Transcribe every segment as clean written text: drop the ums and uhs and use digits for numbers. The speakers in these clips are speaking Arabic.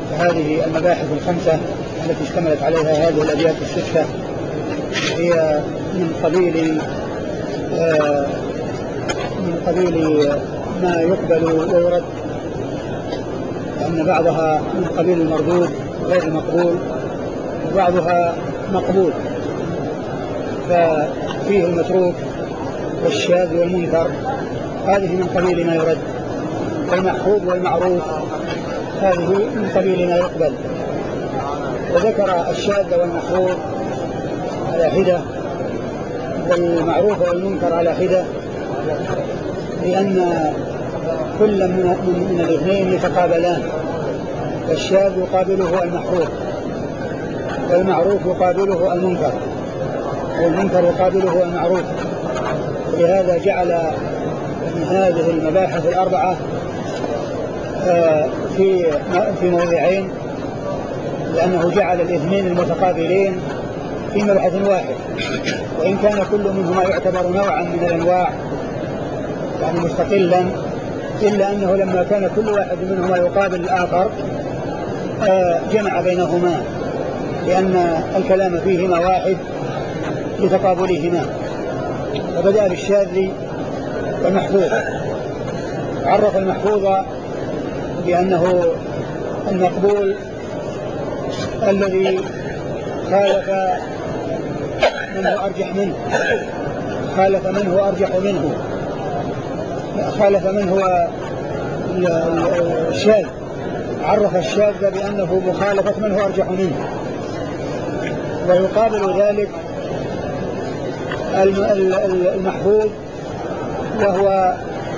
هذه المباحث الخمسة التي اشتملت عليها هذه الأبيات الستة هي من قبيل ما يقبل ويرد، لأن بعضها من قبيل المردود غير المقبول وبعضها مقبول، ففيه المتروك والشاذ والمنكر، هذه من قبيل ما يرد، والمحفوظ والمعروف هذه من قبيل ما يقبل. وذكر الشاذ والمحفوظ على حدة والمعروف والمنكر على حدة، لأن كل من الاثنين يتقابلان، الشاذ يقابله المحفوظ والمعروف يقابله المنكر والمنكر يقابله المعروف. لهذا جعل من هذه المباحث الأربعة في موضعين، لأنه جعل الاثنين المتقابلين في مبحث واحد، وإن كان كل منهما يعتبر نوعا من الأنواع يعني مستقلا، إلا أنه لما كان كل واحد منهما يقابل الآخر جمع بينهما، لأن الكلام فيهما واحد لتقابلهما. فبدأ بالشاذ والمحفوظ، عرف المحفوظ بأنه المقبول الذي خالف من هو أرجح منه، خالف من هو أرجح منه، خالف من هو الشاذ، عرف الشاذ بأنه مخالفة من هو أرجح منه. ويقابل ذلك المحفوظ وهو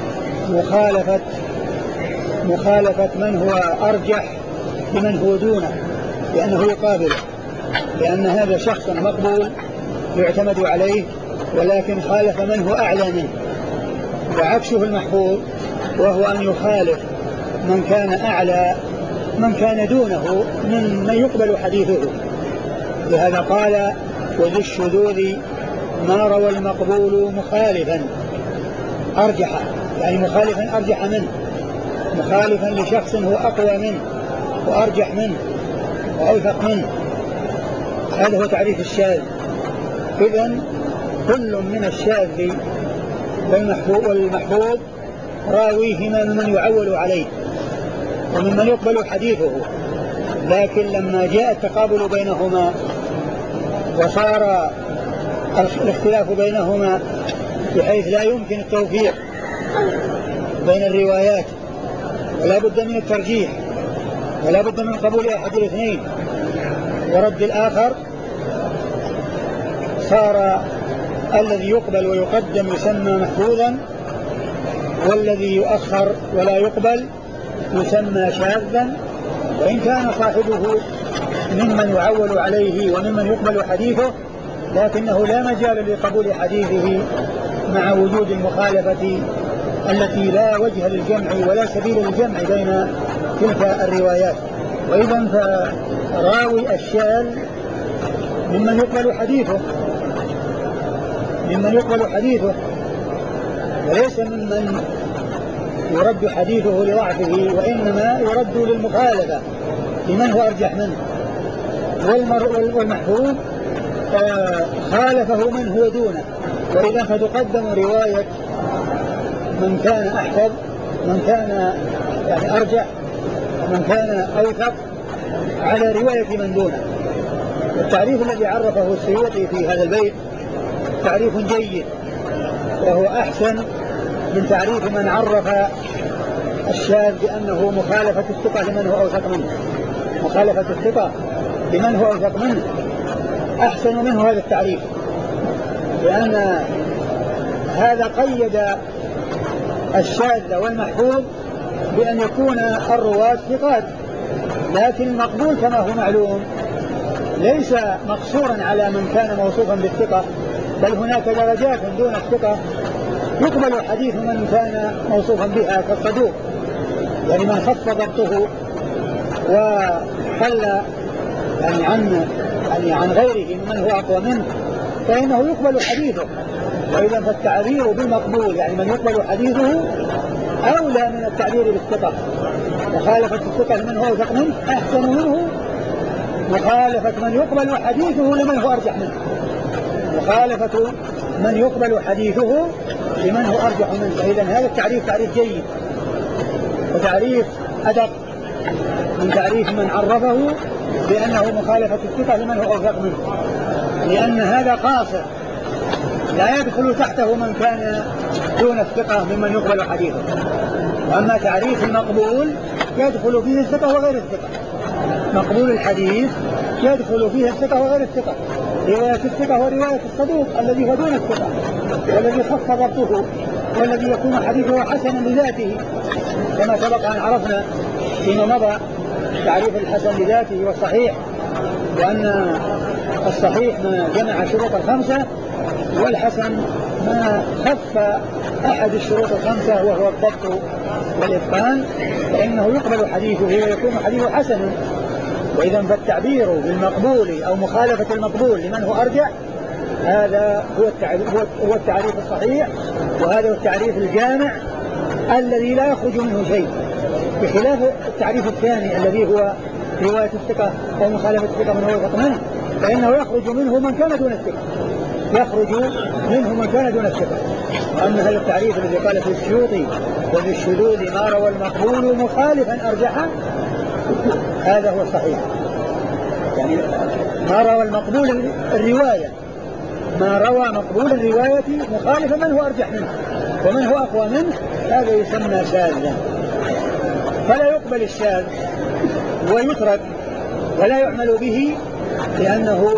مخالفة من هو أرجح بمن هو دونه، لأنه يقابل، لأن هذا شخص مقبول يعتمد عليه ولكن خالف من هو أعلى منه، وعكسه المحفوظ وهو أن يخالف من كان أعلى من كان دونه من يقبل حديثه. لهذا قال وذي الشذوذ ما روى المقبول مخالفا أرجح، يعني مخالفا أرجح منه، مخالفا لشخص هو أقوى منه وأرجح منه وأوثق منه. هذا هو تعريف الشاذ. إذن كل من الشاذ والمحفوظ راويهما ممن يعول عليه وممن يقبل حديثه، لكن لما جاء التقابل بينهما وصار الاختلاف بينهما بحيث لا يمكن التوفيق بين الروايات ولا بد من الترجيح ولا بد من قبول أحد الاثنين ورد الآخر، صار الذي يقبل ويقدم يسمى محفوظا، والذي يؤخر ولا يقبل يسمى شاذا، وإن كان صاحبه ممن يعول عليه وممن يقبل حديثه، لكنه لا مجال لقبول حديثه مع وجود المخالفة التي لا وجه للجمع ولا سبيل للجمع بين تلك الروايات. وإذن فراوي الشاذ ممن يقبل حديثه وليس ممن يرد حديثه لضعفه، وإنما يرد للمخالفة لمن هو أرجح منه. والمحفوظ خالفه من هو دونه، وإذا فتقدم رواية من كان أحفظ، من كان يعني أرجح، من كان أوثق على رواية من دونه. التعريف الذي عرفه السيوطي في هذا البيت تعريف جيد، وهو أحسن من تعريف من عرف الشاذ بأنه مخالفة الثقة لمن هو أوثق منه. مخالفة الثقة لمن هو أوثق منه أحسن منه هذا التعريف، لأن هذا قيد الشاذ والمحفوظ بأن يكون الرواة ثقات، لكن المقبول كما هو معلوم ليس مقصورا على من كان موصوفا بالثقة، بل هناك درجات دون الثقة يقبل حديث من كان موصوفا بها كالصدوق، يعني من خف ضبطه وقل يعني عن غيره ممن هو أقوى منه فإنه يقبل حديثه. وإذا فالتعبير بالمقبول يعني من يقبل حديثه أولى من التعبير بالثقة، مخالفة الثقة لمن هو أوثق منه أحسن منه مخالفة من يقبل حديثه لمن هو أرجح منه. مخالفة من يقبل حديثه لمن هو أرجح منه. فإذا هذا التعريف تعريف جيد وتعريف أدق من تعريف من عرفه بأنه مخالفة الثقة لمن هو أوثق منه، لأن هذا قاصر لا يدخل تحته من كان دون الثقة ممن يقبل حديثه. أما تعريف المقبول يدخل فيه الثقة وغير الثقة. مقبول الحديث يدخل فيه الثقة وغير الثقة. رواية الثقة هو رواية الصدوق الذي هو دون الثقة والذي خف ضبطه والذي يكون حديثه حسنا لذاته، كما سبق أن عرفنا فيما مضى تعريف الحسن لذاته والصحيح، وأن الصحيح ما جمع شروط الخمسة، والحسن ما خف أحد الشروط الخمسة وهو الضبط والإتقان، فإنه يقبل حديثه ويكون حديثه حسنا. وإذا فالتعبير بالمقبول أو مخالفة المقبول لمن هو أرجح هذا هو التعريف الصحيح، وهذا هو التعريف الجامع الذي لا يخرج منه شيء، بخلاف التعريف الثاني الذي هو رواية الثقة أو مخالفة الثقة من هو أوثق منه، فإنه يخرج منه من كان دون الثقة، يخرج منه من كان دون الثقة. وأما هذا التعريف الذي قال في السيوطي وفي الشذوذ ما روى المقبول مخالفا أرجحه، هذا هو الصحيح. يعني ما روى المقبول الرواية، ما روى مقبول الرواية مخالفا من هو أرجح منه ومن هو أقوى منه، هذا يسمى شاذا. فلا يقبل الشاذ ويترك ولا يعمل به، لأنه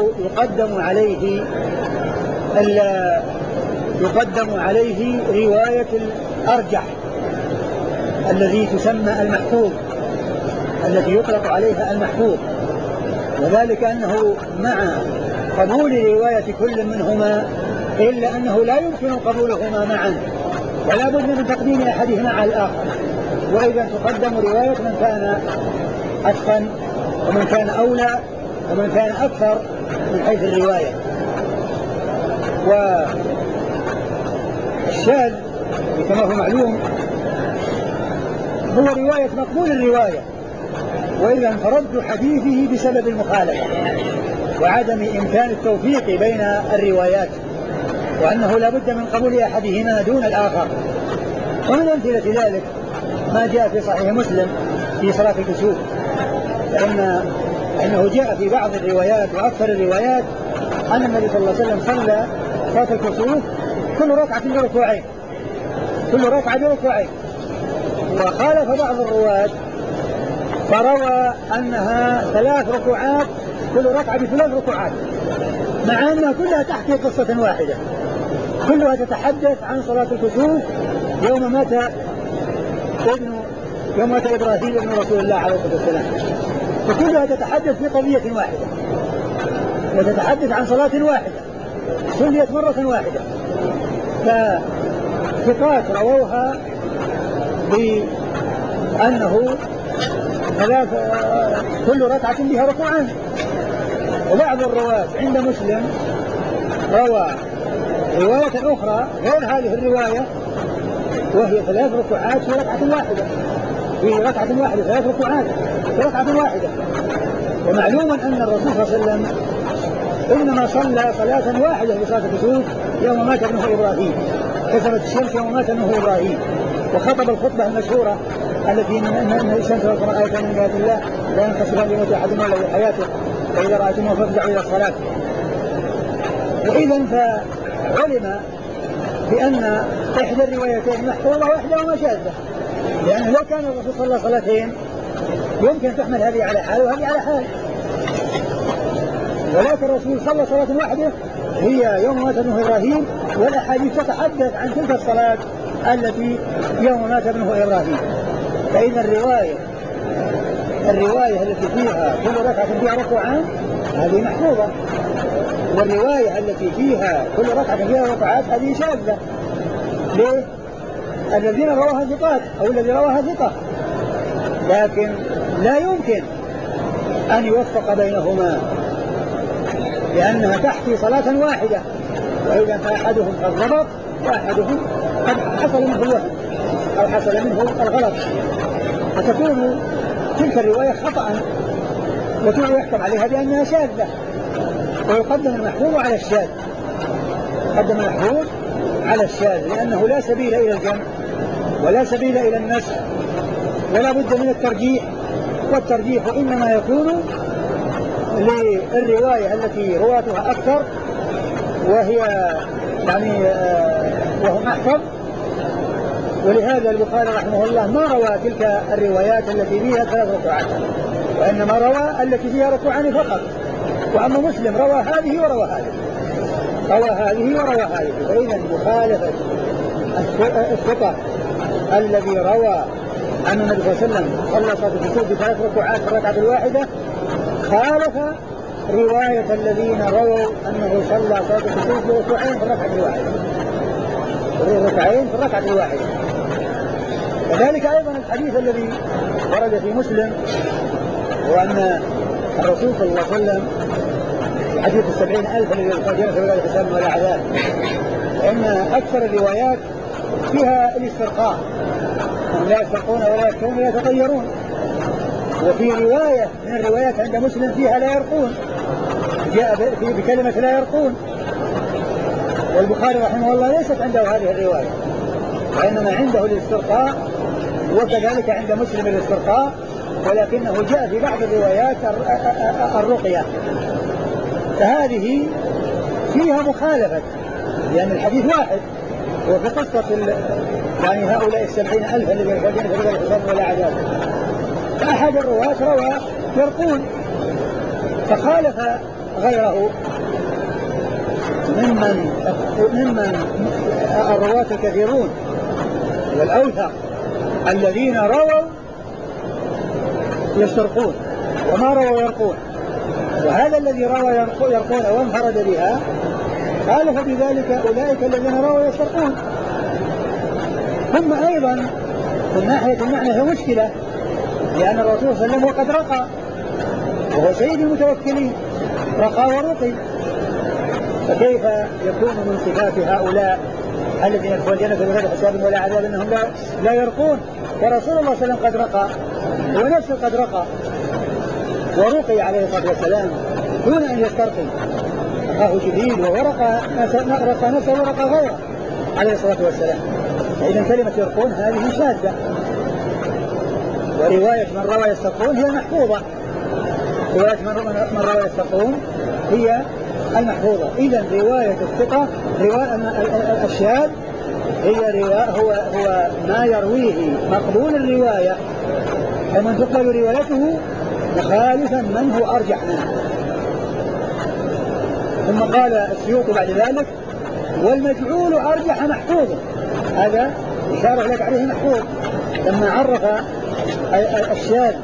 يقدم عليه رواية الأرجح الذي تسمى المحفوظ، التي يطلق عليها المحفوظ، وذلك أنه مع قبول رواية كل منهما إلا أنه لا يمكن قبولهما معا، ولا بد من تقديم أحدهما على الآخر. وإذا تقدم رواية من كان أتقن ومن كان أولى ومن كان أكثر من حيث الرواية. والشاذ كما هو معلوم هو رواية مقبول الرواية وإذا انفرد حديثه بسبب المخالفة وعدم إمكان التوفيق بين الروايات، وأنه لا بد من قبول أحدهما دون الآخر. ومن أمثلة ذلك ما جاء في صحيح مسلم في صلاة الكسوف، فإنه جاء في بعض الروايات وأكثر الروايات أن النبي صلى الله عليه وسلم صلى صلاة الكسوف كل ركعة بركوعين، كل ركعة بركوعين. وخالف بعض الرواة فروى أنها 3 ركوعات، كل ركعة ب3 ركوعات، مع أنها كلها تحكي قصة واحدة، كلها تتحدث عن صلاة الكسوف يوم مات إبراهيم ابن رسول الله عليه الصلاة والسلام، فكلها تتحدث في قضية واحدة وتتحدث عن صلاة واحدة صليت مرة واحدة. فثقات رووها بأنه كل ركعة بها ركوعان. وبعض الرواة عند مسلم روى رواية أخرى غير هذه الرواية وهي 3 ركوعات في ركعة واحدة، في ركعة واحدة 3 ركوعات في ركعة واحدة. ومعلوم أن الرسول صلى الله عليه وسلم إنما صلى صلاة واحدة في صلاة الكسوف يوم مات ابنه إبراهيم، كسفت الشمس يوم مات ابنه إبراهيم، وخطب الخطبة المشهورة التي من الشمس والقمر آيتان من آيات الله لا ينقسمان لموت أحدهما إلا بحياته فإذا رأيتموه فافزعوا إلى الصلاة. وإذا فعلم بأن إحدى الروايتين محفوظة وإحداهما شاذة، لأنه لو كان الرسول صلى صلاتين يمكن تحمل هذه على حال وهذه على حال، ولكن الرسول صلى صلاة واحدة هي يوم مات ابنه إبراهيم، والأحاديث تتحدث عن تلك الصلاة التي يوم مات ابنه إبراهيم. فإن الرواية التي فيها كل ركعة فيها ركوعان هذه محفوظة، والرواية التي فيها كل ركعة فيها ركوعات هذه شاذة. ليه؟ الذين رواها ثقات أو الذي رواها ثقة، لكن لا يمكن أن يوفق بينهما لأنها تحكي صلاة واحدة، وإذا فأحدهم قد ضبط وأحدهم قد حصل منه الوهم أو حصل منه الغلط. فتكون تلك الرواية خطأ ويحكم عليها بأنها شاذة، ويقدم المحفوظ على الشاذ، يقدم المحفوظ على الشاذ، لأنه لا سبيل إلى الجمع ولا سبيل إلى النسخ ولا بد من الترجيح، والترجيح إنما يكون للرواية التي رواتها أكثر وهي يعني وهم أحفظ. ولهذا البخاري رحمه الله ما روى تلك الروايات التي فيها 3 ركوعات، وإنما روى التي فيها ركوعان فقط. وأما مسلم روى هذه وروى هذه، روى هذه وروى هذه. فإذا مخالفة الثقة الذي روى أن النبي صلى الله عليه وسلم صلى صلاة الكسوف ب3 ركوعات في الركعة الواحدة خالف رواية الذين رووا أنه صلى صلاة الكسوف بركوعين في الركعة الواحدة، ركعين في الركعة الواحدة. كذلك أيضا الحديث الذي ورد في مسلم وأن الرسول صلى الله عليه وسلم حديث 70,000 الذي يخرجون في بلاد حساب ولا عذاب، لأن أكثر الروايات فيها الاسترقاء، هم لا يسترقون ولا يكتون ولا يتطيرون. وفي رواية من الروايات عند مسلم فيها لا يرقون، جاء بكلمة لا يرقون، والبخاري رحمه الله ليست عنده هذه الرواية، وإنما عنده الاسترقاء، وكذلك عند مسلم الاسترقاء، ولكنه جاء في بعض الروايات الرقية. فهذه فيها مخالفة، لأن الحديث واحد، وفي قصة يعني هؤلاء 70,000 الذين يخرجون في بلاد حساب ولا عذاب، فأحد الرواة روى يرقون فخالف غيره ممن الرواة الكثيرون والأوثق الذين رووا يسترقون وما رووا يرقون، وهذا الذي روى يرقون وانفرد بها خالف بذلك أولئك الذين رووا يسترقون. ثم أيضا من ناحية المعنى هي مشكلة، لأن الرسول صلى الله عليه وسلم وقد رقى وهو سيد المتوكلين، رقى ورقي، فكيف يكون من صفات هؤلاء الذين يدخلون الجنة بغير حساب ولا عذاب أنهم لا يرقون؟ ورسول الله صلى الله عليه وسلم قد رقى، هو نفسه قد رقى ورقي عليه الصلاة والسلام دون أن يسترقي، رقاه جبريل ورقى نفسه ورقى غيره عليه الصلاة والسلام. فإذا كلمة يرقون هذه شاذة، ورواية من روى يسترقون هي محفوظة، رواية من روى يسترقون هي المحفوظة. إذا رواية الثقة الشاذ هي هو ما يرويه مقبول الرواية ومن تقبل روايته مخالفا من هو أرجح منه. ثم قال السيوطي بعد ذلك والمجعول أرجح محفوظ، هذا إشارة لك عليه محفوظ، لما عرف الشاذ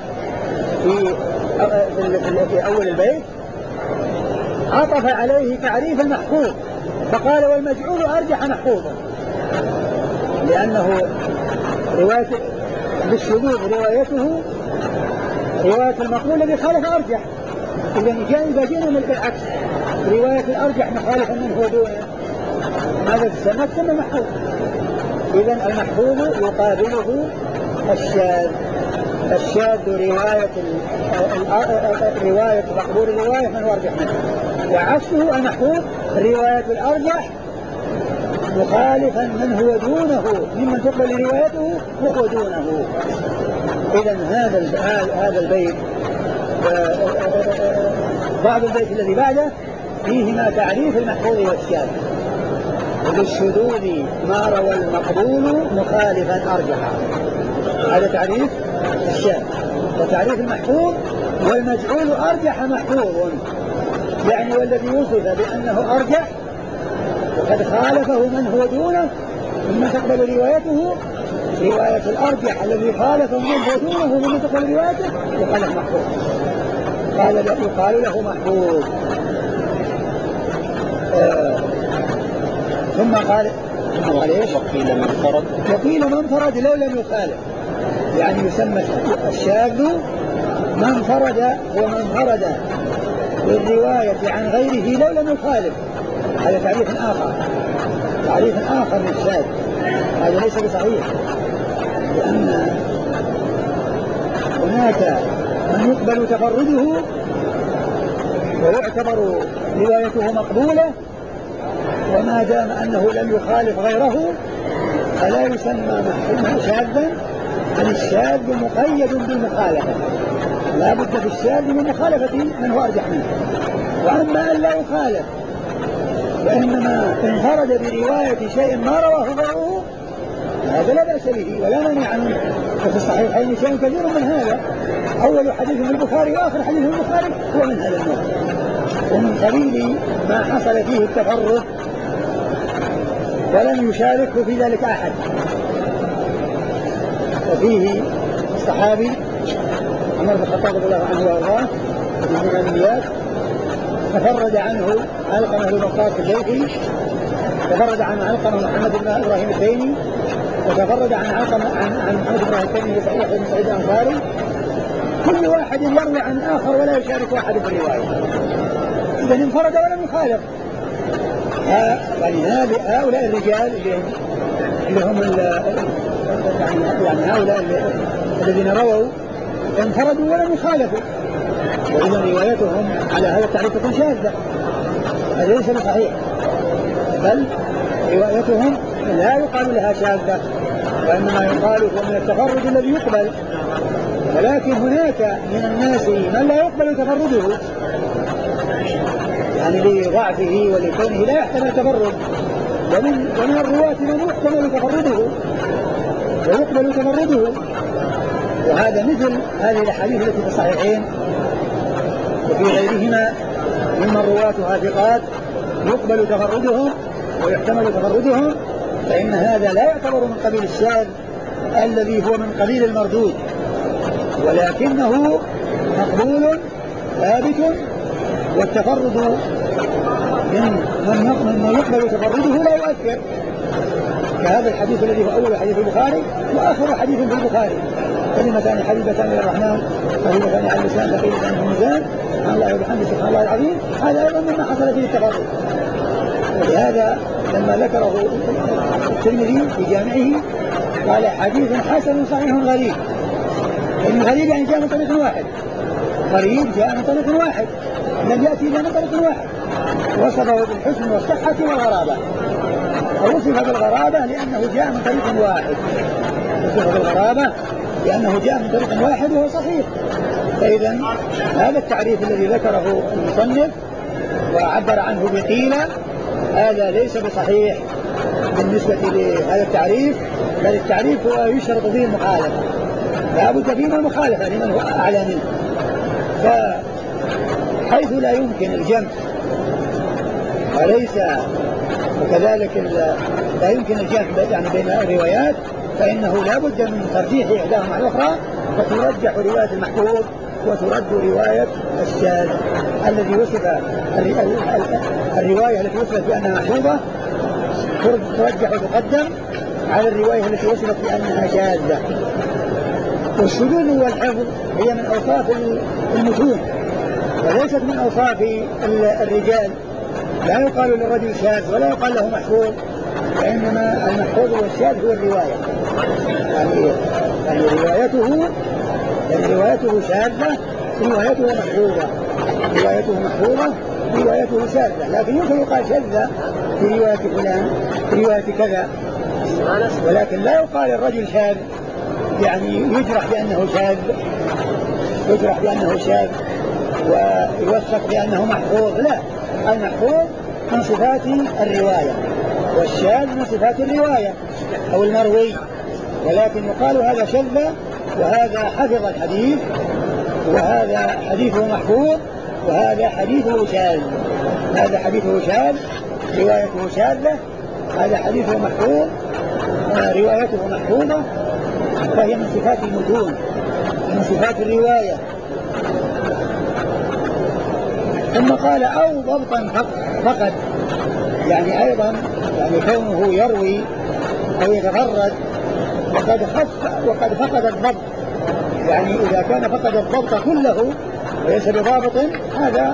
في أول البيت عطف عليه تعريف المحفوظ فقال والمجعول أرجح محفوظا، لأنه رواية بالشذوذ روايته رواية المقبول الذي خالف أرجح. إذا جئنا بالعكس رواية الأرجح مخالفا منه ودونه ماذا تسمى محفوظ. إذا المحفوظ يقابله الشاذ، الشاذ رواية مقبول الرواية من هو أرجح منه، وعكسه المحفوظ رواية الأرجح مخالفا من هو دونه ممن تقبل روايته وهو دونه. إذا هذا البيت بعض البيت الذي بعده فيهما تعريف المحفوظ والشاذ، وبالشذوذ ما روى المقبول مخالفا أرجح، هذا تعريف الشاذ. وتعريف المحفوظ والمجعول أرجح محفوظ، يعني والذي وصف بأنه أرجح وقد خالفه من هو دونه ممن تقبل روايته رواية الأرجح الذي خالفه من هو دونه ممن تقبل روايته يقال له محفوظ، يقال له محفوظ. ثم قال وقيل من فرد لو لم يخالف، يعني يسمى الشاذ من فرد ومن فرد بالرواية عن غيره لو لم يخالف، هذا تعريف آخر من الشاذ، هذا ليس بصحيح، لأن هناك من يقبل تفرده ويعتبر روايته مقبولة، وما دام أنه لم يخالف غيره فلا يسمى شاذا، بل الشاذ مقيد بالمخالفة، لا بد في الشاذ من مخالفة من هو أرجح منه. وأما أن لا يخالف وإنما انفرد برواية شيء ما رواه غيره هذا لا بأس به ولا مانع منه. وفي الصحيحين شيء كثير من هذا، أول حديث من البخاري وآخر حديث من البخاري هو من هذا النوع، ومن قبيل ما حصل فيه التفرد ولم يشاركه في ذلك أحد. وفيه الصحابي عمر بن الخطاب رضي الله عنه وارضاه من الأنبياء تفرد عنه علقمة بن وقاص الليثي، تفرد عن علقمة محمد بن إبراهيم الديني، وتفرد عن علقمة عن محمد بن إبراهيم الديني صحيح بن سعيد الأنصاري. كل واحد يروي عن آخر ولا يشارك واحد في الرواية، إذا انفرد ولم يخالف. يعني هؤلاء الرجال اللي هم يعني هؤلاء الذين رووا انفردوا ولم يخالفوا، وإذا روايتهم على هذا التعريف تكون شاذة، هذا ليس بصحيح، بل روايتهم لا يقال لها شاذة، وإنما يقال هو من التفرد الذي يقبل. ولكن هناك من الناس من لا يقبل تفرده، يعني لضعفه ولكونه لا يحتمل التفرد، ومن الرواة من يحتمل تفرده ويقبل تفرده، وهذا مثل هذه الأحاديث التي في الصحيحين وفي غيرهما ممن رواتها ثقات يقبل تفردهم ويحتمل تفردهم، فإن هذا لا يعتبر من قبيل الشاذ الذي هو من قبيل المردود، ولكنه مقبول ثابت. والتفرد من يقبل تفرده لا يؤثر، كهذا الحديث الذي هو أول حديث البخاري وآخر حديث في البخاري: كلمتان حبيبتان للرحمن خفيفتان على اللسان ثقيلتان في الميزان سبحان الله وبحمده سبحان الله العظيم. هذا أيضا مما حصل فيه التفرد. ولهذا لما ذكره الترمذي في جامعه قال: حديث حسن صحيح غريب. الغريب يعني جاء من طريق واحد، غريب جاء من طريق واحد، لم يأتي إلا من طريق واحد، وصفه بالحسن والصحة والغرابة، ووصف بالغرابة لأنه جاء من طريق واحد، وصف بالغرابة لأنه جاء من طريق واحد وهو صحيح. فإذا هذا التعريف الذي ذكره المصنف وعبر عنه بقيل هذا ليس بصحيح بالنسبة لهذا التعريف، بل التعريف هو يشرط فيه المخالفة، لا بد فيه من المخالفة لمن هو أعلى منه. فحيث لا يمكن الجمع وليس وكذلك لا يمكن الجمع يعني بين الروايات، فإنه لا بد من ترجيح إحداهما على الأخرى، فترجح رواية المحفوظ وترد رواية الشاذ الذي وصف الرواية التي وصفت بأنها محفوظة ترجح وتقدم على الرواية التي وصفت بأنها شاذة. والشذوذ والحفظ هي من أوصاف المتون وليست من أوصاف الرجال، لا يقال للرجل شاذ ولا يقال له محفوظ، وإنما المحفوظ والشاذ هو الرواية، يعني روايته شاذة، روايته محفوظة، روايته شاذة، لكن يمكن يقال شاذة في رواية فلان في رواية كذا، ولكن لا يقال الرجل شاذ يعني يجرح بأنه شاذ ويوثق بأنه محفوظ. لا، المحفوظ من صفات الرواية والشاذ من صفات الرواية أو المروي، ولكن يقال هذا شذ وهذا حفظ الحديث وهذا حديثه محفوظ وهذا حديثه شاذ، هذا حديثه شاذ روايته شاذة، هذا حديثه محفوظ روايته محفوظة، فهي من صفات المتون من صفات الرواية. ثم قال: أو ضبطا فقط، يعني أيضا يعني كونه يروي أو يتفرد وقد فقد الضبط، يعني إذا كان فقد الضبط كله وليس بضابط هذا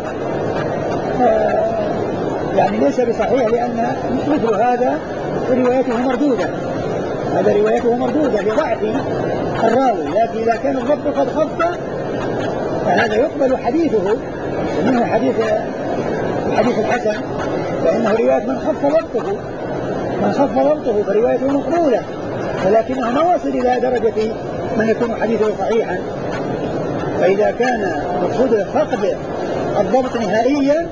يعني ليس بصحيح، لأن مثل هذا روايته مردودة، هذا روايته مردودة لضعف الراوي، لكن إذا كان الضبط قد خف فهذا يقبل حديثه، ومنه حديث الحسن، فإنه رواية من خف ضبطه فروايته مقبولة، ولكنه ما وصل إلى درجة من يكون حديثه صحيحا. فإذا كان مقصود فقد الضبط نهائيا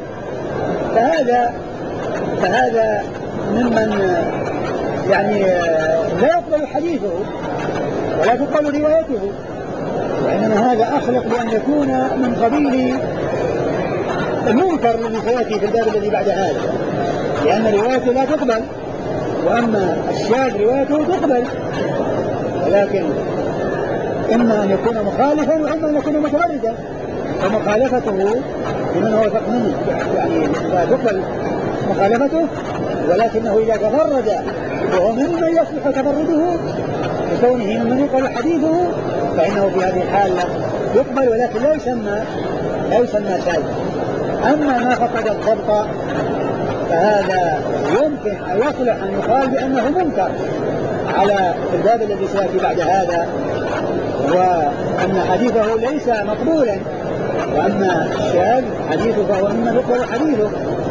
فهذا ممن يعني لا يقبل حديثه ولا تقبل روايته، وإنما هذا أخلق بأن يكون من قبيل المنكر الذي سيأتي في الباب الذي بعد هذا، لأن روايته لا تقبل، وأما الشاذ روايته تقبل، ولكن إما أن يكون مخالفا وإما أن يكون متفردا، فمخالفته لمن هو ثق منه يعني لا تقبل مخالفته، ولكنه إذا تفرد وهو ممن يصلح تفرده بكونه ممن يقبل حديثه فإنه في هذه الحالة يقبل، ولكن لا يسمى شاذ. أما ما فقد الضبط فهذا يمكن أن يصلح أن يقال بأنه منكر على الباب الذي سيأتي بعد هذا، وأن حديثه ليس مقبولا، وأما الشاذ حديثه فهو ممن يقبل حديثه.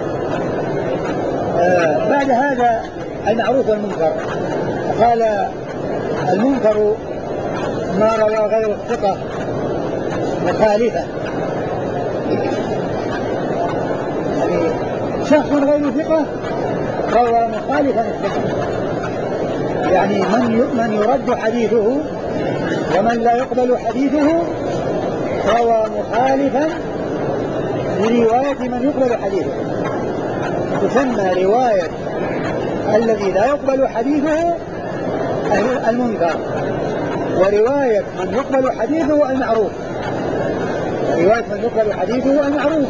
بعد هذا المعروف والمنكر، قال المنكر ما روى غير الثقة مخالفا، يعني شخص غير ثقة روى مخالفا الثقة، يعني من يرد حديثه ومن لا يقبل حديثه روى مخالفا لرواية من يقبل حديثه، تسمى رواية الذي لا يقبل حديثه المنكر، ورواية من يقبل حديثه المعروف. رواية من يقبل حديثه المعروف.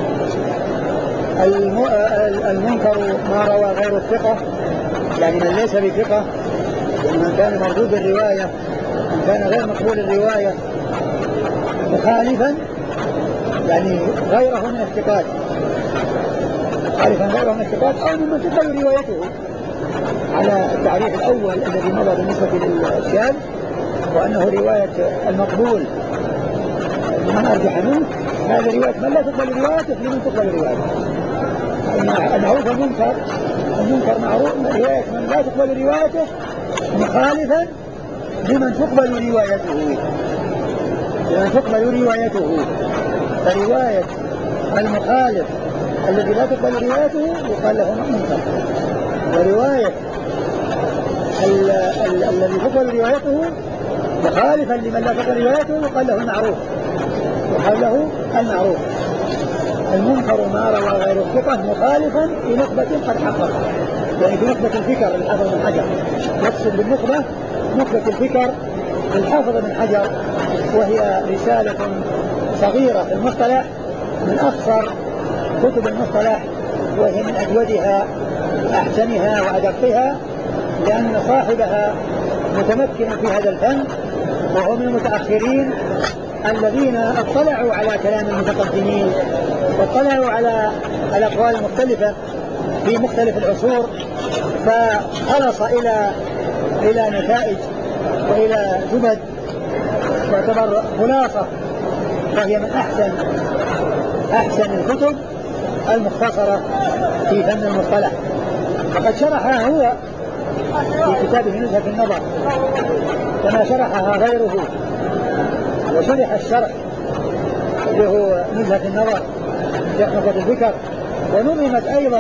المنكر ما روى غير الثقة، يعني من ليس بثقة، يعني من كان مردود الرواية، من كان غير مقبول الرواية، مخالفا يعني غيره من الثقات، مخالفا غيره من الثقات أو ممن تقبل روايته على التعريف الأول الذي مضى بالنسبة للشاذ، وأنه رواية المقبول من أرجح منه، هذا رواية من لا تقبل روايته لمن تقبل روايته. المعروف المنكر معروف رواية من لا تقبل روايته مخالفا لمن تقبل روايته، فرواية المخالف الذي لا تقبل روايته يقال له منكر، ورواية الذي تقبل روايته مخالفا لمن لا تقبل روايته يقال له المعروف. المنكر ما روى غير الثقة مخالفا في نخبة قد حقق، يعني في نخبة الفكر الحافظ بن حجر، يقصد بالنخبة نخبة الفكر الحافظ بن حجر، وهي رسالة صغيرة في المصطلح من أخصر كتب المصطلح، وهي من أجودها وأحسنها وأدقها، لأن صاحبها متمكن في هذا الفن، وهو من المتأخرين الذين اطلعوا على كلام المتقدمين واطلعوا على الأقوال المختلفة في مختلف العصور، فخلص إلى نتائج وإلى زبد تعتبر خلاصة، وهي من أحسن الكتب المختصرة في فن المصطلح. وقد شرحها هو في كتابه نزهة النظر كما شرحها غيره، وشرح الشرح اللي هو نزهة النظر شيخ نخبة الفكر، ونظمت أيضا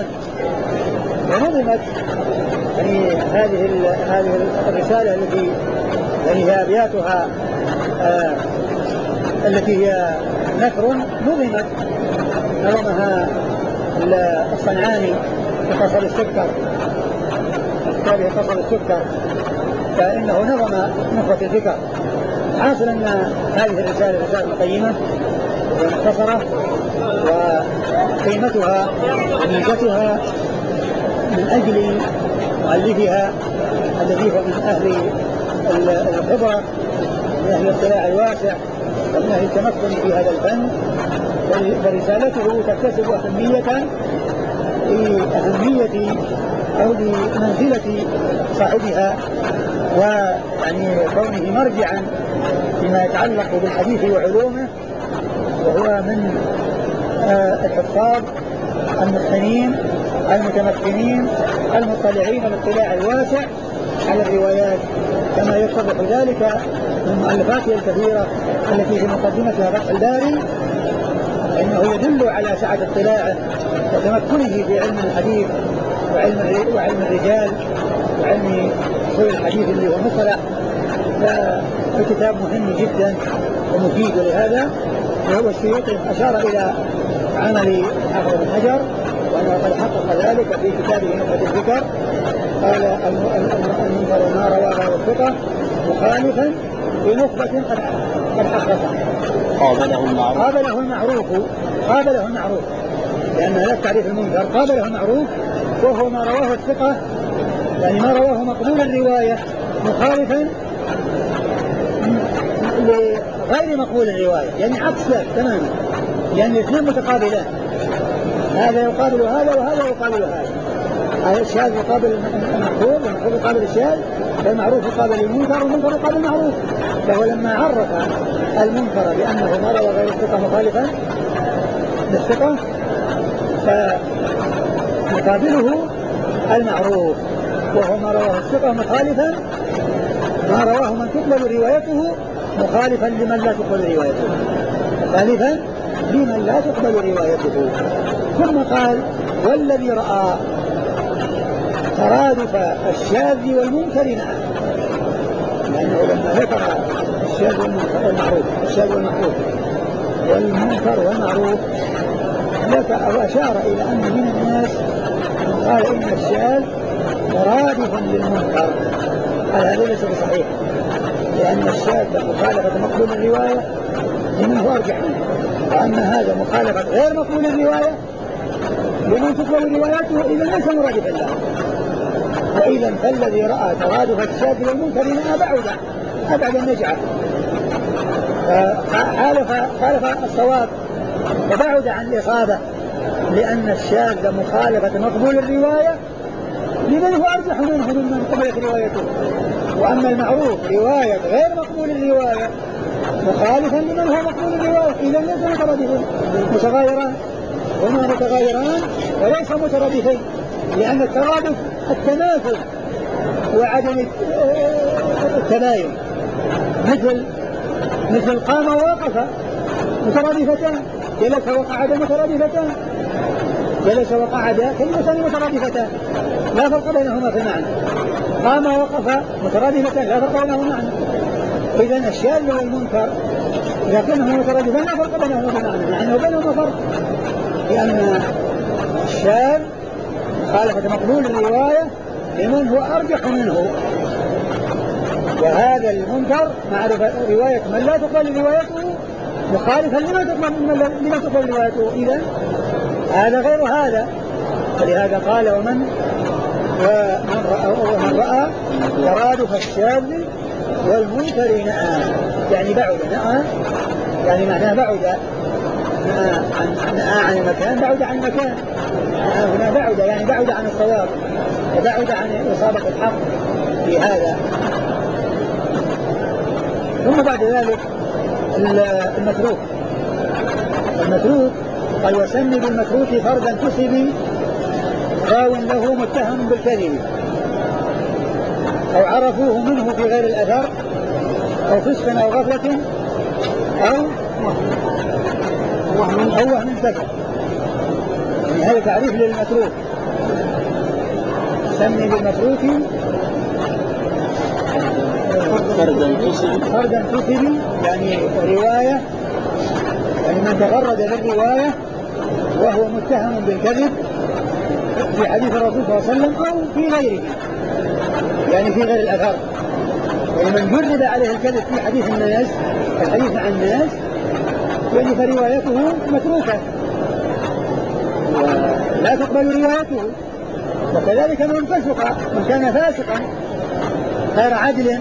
يعني هذه الرسالة التي يعني هي أبياتها التي هي نثر نظمها الصنعاني في قصر السكر، كتابه قصر السكر، فإنه نظم نخبة الفكر. حاصل أن هذه الرسالة رسالة قيمة ومختصرة، وقيمتها وميزتها من أجل مؤلفها الذي هو من أهل الخبرة، من أهل الاطلاع الواسع، ومن أهل التمكن في هذا الفن، فرسالته تكتسب أهمية أو بمنزلة صاحبها، ويعني كونه مرجعا فيما يتعلق بالحديث وعلومه، وهو من الحفاظ المتقنين المتمكنين المطلعين الاطلاع الواسع على الروايات، كما يتضح ذلك من مؤلفاته الكثيرة التي في مقدمتها فتح الباري، فإنه يدل على سعة اطلاعه وتمكنه في علم الحديث وعلم الرجال وعلم أصول الحديث اللي هو مصطلح. فالكتاب مهم جدا ومفيد، ولهذا وهو السيوطي أشار إلى عمل حافظ بن حجر وأنه قد حقق ذلك في كتابه نخبة الذكر. قال المنكر ما رواه الثقة مخالفا بنخبة قد حققها. قابله المعروف لأن هذا تعريف المنكر. قابله المعروف وهو ما رواه الثقة، يعني ما رواه مقبول الرواية مخالفا غير مقبول الرواية، يعني عكس ذلك تماما، يعني الاثنين متقابلان، هذا يقابل هذا وهذا يقابل هذا. الشاذ يقابل المحفوظ والمحفوظ يقابل الشاذ، والمعروف يقابل المنكر والمنكر يقابل المعروف. فهو لما عرف المنكر بأنه ما روى غير الثقة مخالفا للثقة فمقابله المعروف، وهو ما رواه الثقة مخالفا ما رواه من تقبل روايته مخالفا لمن لا تقبل روايته، مخالفا لمن لا تقبل روايته. ثم قال والذي رأى ترادف الشاذ والمنكر معا، لأنه لما ذكر الشاذ والمحفوظ والمنكر والمعروف وأشار إلى أن من الناس قال إن الشاذ مرادف للمنكر. قال هذا ليس بصحيح، لأن الشاذ مخالفة مقبول الرواية لمن هو أرجح منه، وأن هذا مخالفة غير مقبول الرواية لمن تقبل روايته، إذا ليس مرادفا له. وإذا فالذي رأى ترادف الشاذ والمنكر أبعد النجعة، خالف الصواب وبعد عن الإصابة، لأن الشاذ مخالفة مقبول الرواية لمن هو أرجح منه ممن قبلت روايته، وأما المعروف رواية غير مقبول الرواية مخالفا لمن هو مقبول الرواية، إذا ليس مترادفين، متغايران، هما متغايران وليس مترادفين، لأن الترادف التماثل وعدم التباين، مثل قام ووقف مترادفتان، جلس وقعد مترادفتان، جلس وقعد كلمتان مترادفتان لا فرق بينهما في المعنى، قام ووقف مترادفتان لا فرق بينهما معنى. إذن الشاذ والمنكر إذا كانوا مترادفان لا فرق بينهما في المعنى، مع أنه بينهما فرق، لأن الشاذ مخالفة مقبول الرواية لمن هو أرجح منه، وهذا المنكر معرفة رواية من لا تقبل روايته مخالفا لما تقبل روايته، إذن هذا غير هذا. فلهذا قال ومن رأى ترادف الشاذ والمنكر نأى، يعني بعد نأى، يعني معناه بعد نأى عن المكان، بعد عن المكان، هنا بعد يعني بعد عن الصواب وبعد عن إصابة الحق في هذا. ثم بعد ذلك المتروك قال وسمي بالمتروك فردا كسب راو له متهم بالكذب أو عرفوه منه في غير الأثر أو فسق أو غفلة أو وهم سكت، يعني هذا تعريف للمتروك. سمي بالمتروك فردا كسب، يعني رواية، يعني من تغرد بالرواية وهو متهم بالكذب في حديث الرسول صلى الله عليه وسلم أو في غيره، يعني في غير الأثر، يعني من جرب عليه الكذب في حديث الناس، الحديث عن الناس، يعني فروايته متروكة ولا تقبل روايته. وكذلك من كان فاسقا غير عدل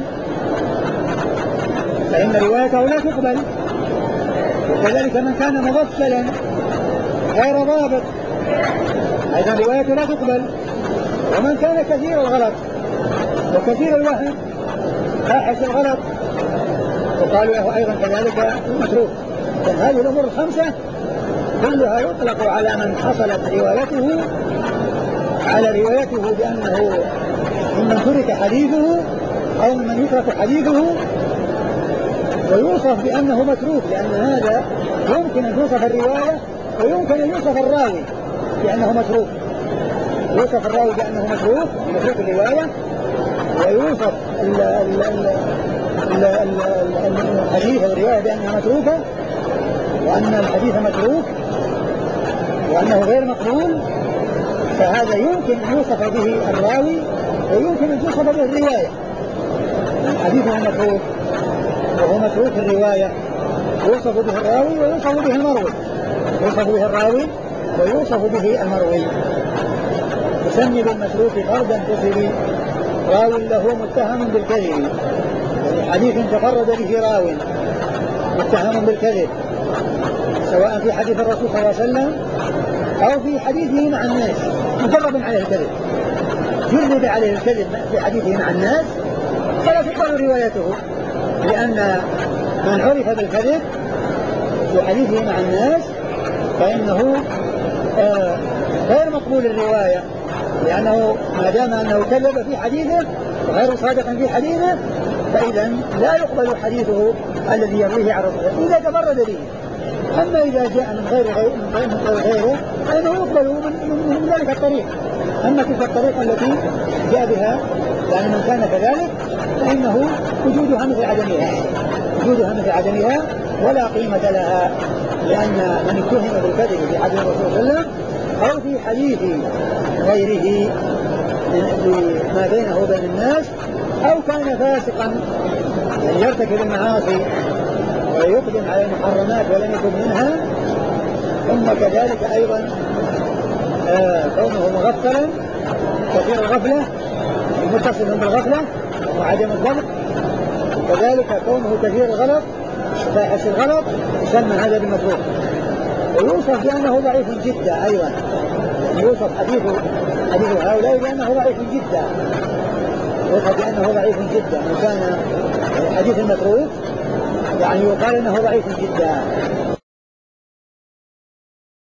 فإن روايته لا تقبل، وكذلك من كان مغفلا غير ضابط أيضا روايته لا تقبل، ومن كان كثير الغلط وكثير الوهم فاحش الغلط وقالوا له أيضا كذلك متروك. هذه الأمور الخمسة كلها يطلق على من حصلت روايته بأنه ممن ترك حديثه أو من يترك حديثه ويوصف بأنه متروك، لأن هذا يمكن أن توصف الرواية ويمكن أن يوصف الراوي بأنه متروك. يوصف الراوي بأنه متروك الرواية، ويوصف الحديث أو الرواية بأنها متروكة، وأن الحديث متروك وأنه غير مقبول. فهذا يمكن أن يوصف به الراوي ويمكن أن توصف به الرواية. الحديث متروك وهو متروك الرواية يوصف به الراوي ويوصف به المروي. يوصف به الراوي ويوصف به المروي. يسمي بالمتروك فردا كثير راو له متهم بالكذب، يعني حديث تفرد به راو متهم بالكذب، سواء في حديث الرسول صلى الله عليه وسلم أو في حديثه مع الناس، مجرد عليه الكذب، جرد عليه الكذب في حديثه مع الناس فلا تقبل روايته، لأن من عرف بالكذب في حديثه مع الناس فإنه غير مقبول الرواية، لأنه ما دام أنه كذب في حديثه وغير صادق في حديثه فإذا لا يقبل حديثه الذي يرويه عن رسوله إذا تفرد به. أما إذا جاء من غيره فإنه يقبل من ذلك الطريق. أما تلك الطريقة التي جاء بها يعني من كان كذلك فإنه وجودها مثل عدمها ولا قيمة لها، لأن من اتهم بالكذب في حديث الرسول صلى الله عليه وسلم أو في حديث غيره ما بينه وبين الناس أو كان فاسقا يعني يرتكب المعاصي ويقدم على المحرمات ولم يكن منها، ثم كذلك أيضا كونه مغفلا كثير الغفلة متصل بالغفلة وعدم الضبط، كذلك كونه كثير الغلط فاحش الغلط يسمى هذا بالمتروك. ويوصف بأنه ضعيف جدا أيضا، يوصف حديث هؤلاء بأنه ضعيف جدا، يوصف بأنه ضعيف جدا. من كان الحديث المتروك يعني يقال أنه ضعيف جدا.